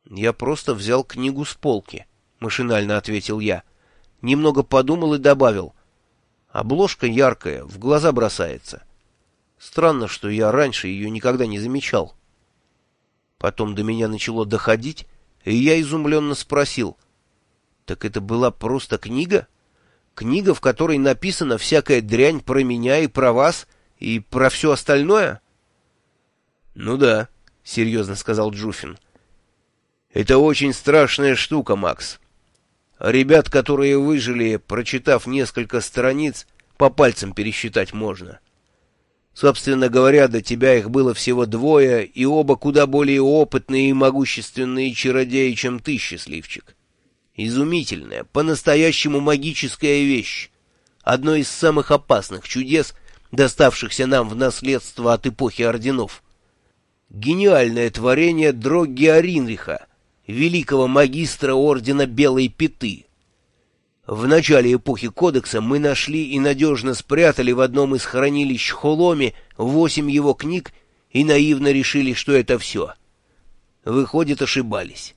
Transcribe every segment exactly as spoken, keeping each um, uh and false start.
Я просто взял книгу с полки, — машинально ответил я. Немного подумал и добавил. Обложка яркая, в глаза бросается. Странно, что я раньше ее никогда не замечал. Потом до меня начало доходить, и я изумленно спросил. Так это была просто книга? Книга, в которой написана всякая дрянь про меня и про вас, и про все остальное? — Ну да, — серьезно сказал Джуфин. — Это очень страшная штука, Макс. Ребят, которые выжили, прочитав несколько страниц, по пальцам пересчитать можно. Собственно говоря, до тебя их было всего двое, и оба куда более опытные и могущественные чародеи, чем ты, счастливчик. Изумительная, по-настоящему магическая вещь. Одно из самых опасных чудес, доставшихся нам в наследство от эпохи орденов. Гениальное творение Дрогги Аринриха, великого магистра ордена Белой Пяты. В начале эпохи Кодекса мы нашли и надежно спрятали в одном из хранилищ Холоми восемь его книг и наивно решили, что это все. Выходит, ошибались.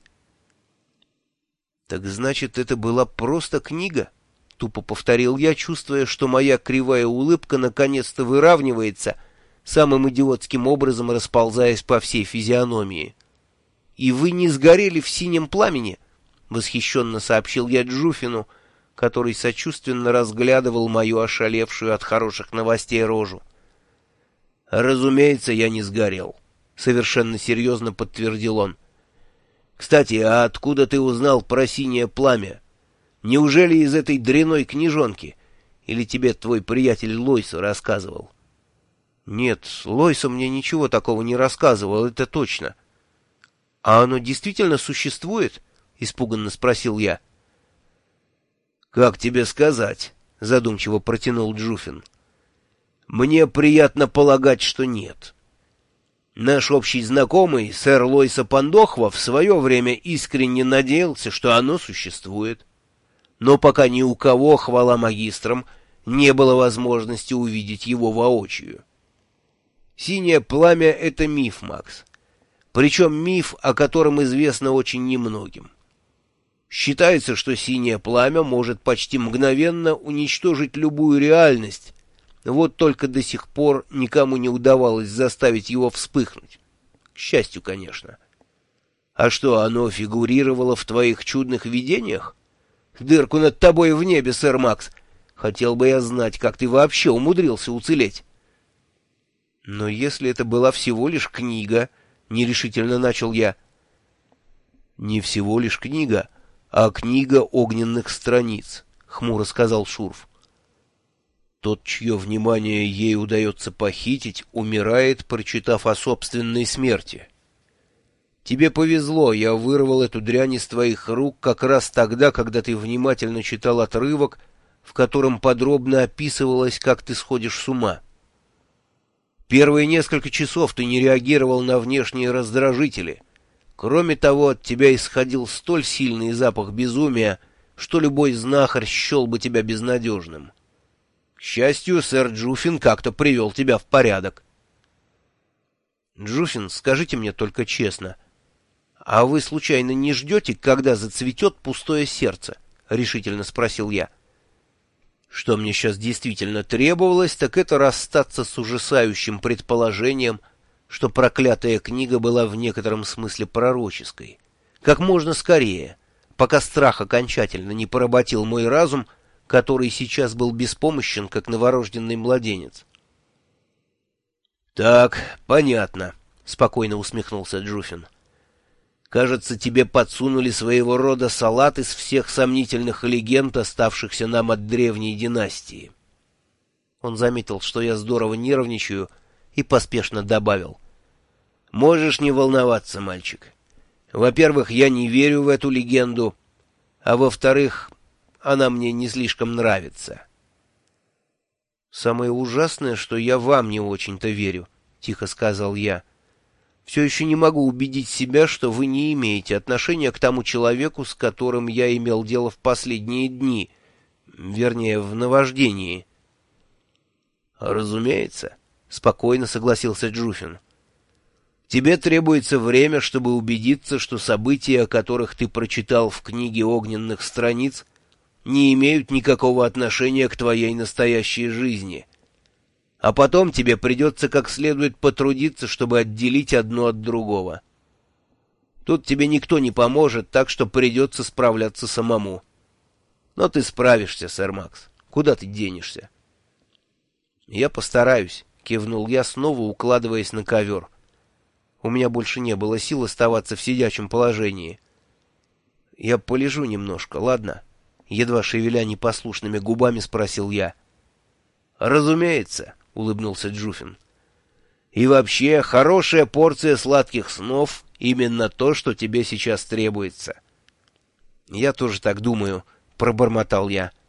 «Так значит, это была просто книга?» — тупо повторил я, чувствуя, что моя кривая улыбка наконец-то выравнивается, самым идиотским образом расползаясь по всей физиономии. «И вы не сгорели в синем пламени?» — восхищенно сообщил я Джуфину, который сочувственно разглядывал мою ошалевшую от хороших новостей рожу. «Разумеется, я не сгорел», — совершенно серьезно подтвердил он. «Кстати, а откуда ты узнал про синее пламя? Неужели из этой дрянной книжонки? Или тебе твой приятель Лойсо рассказывал?» «Нет, Лойсо мне ничего такого не рассказывал, это точно». «А оно действительно существует?» — испуганно спросил я. «Как тебе сказать?» — задумчиво протянул Джуфин. «Мне приятно полагать, что нет. Наш общий знакомый, сэр Лойсо Пандохва, в свое время искренне надеялся, что оно существует. Но пока ни у кого, хвала магистрам, не было возможности увидеть его воочию. Синее пламя — это миф, Макс. Причем миф, о котором известно очень немногим. Считается, что синее пламя может почти мгновенно уничтожить любую реальность, вот только до сих пор никому не удавалось заставить его вспыхнуть. К счастью, конечно. А что, оно фигурировало в твоих чудных видениях? Дырку над тобой в небе, сэр Макс. Хотел бы я знать, как ты вообще умудрился уцелеть. Но если это была всего лишь книга, нерешительно начал я. Не всего лишь книга, а книга огненных страниц, хмуро сказал Шурф. Тот, чье внимание ей удается похитить, умирает, прочитав о собственной смерти. Тебе повезло, я вырвал эту дрянь из твоих рук как раз тогда, когда ты внимательно читал отрывок, в котором подробно описывалось, как ты сходишь с ума. Первые несколько часов ты не реагировал на внешние раздражители. Кроме того, от тебя исходил столь сильный запах безумия, что любой знахарь счел бы тебя безнадежным. К счастью, сэр Джуфин как-то привел тебя в порядок. Джуфин, скажите мне только честно, а вы случайно не ждете, когда зацветет пустое сердце? — решительно спросил я. Что мне сейчас действительно требовалось, так это расстаться с ужасающим предположением, что проклятая книга была в некотором смысле пророческой. Как можно скорее, пока страх окончательно не поработил мой разум, который сейчас был беспомощен, как новорожденный младенец. — Так, понятно, — спокойно усмехнулся Джуфин. — Кажется, тебе подсунули своего рода салат из всех сомнительных легенд, оставшихся нам от древней династии. Он заметил, что я здорово нервничаю, и поспешно добавил. — Можешь не волноваться, мальчик. Во-первых, я не верю в эту легенду, а во-вторых, она мне не слишком нравится. — Самое ужасное, что я вам не очень-то верю, — тихо сказал я. Все еще не могу убедить себя, что вы не имеете отношения к тому человеку, с которым я имел дело в последние дни, вернее, в наваждении. — Разумеется, — спокойно согласился Джуфин. Тебе требуется время, чтобы убедиться, что события, о которых ты прочитал в книге огненных страниц, не имеют никакого отношения к твоей настоящей жизни. А потом тебе придется как следует потрудиться, чтобы отделить одно от другого. Тут тебе никто не поможет, так что придется справляться самому. Но ты справишься, сэр Макс. Куда ты денешься? Я постараюсь, кивнул я, снова укладываясь на ковер. У меня больше не было сил оставаться в сидячем положении. Я полежу немножко, ладно? Едва шевеля непослушными губами, спросил я. Разумеется, улыбнулся Джуфин. И вообще, хорошая порция сладких снов — именно то, что тебе сейчас требуется. Я тоже так думаю, пробормотал я.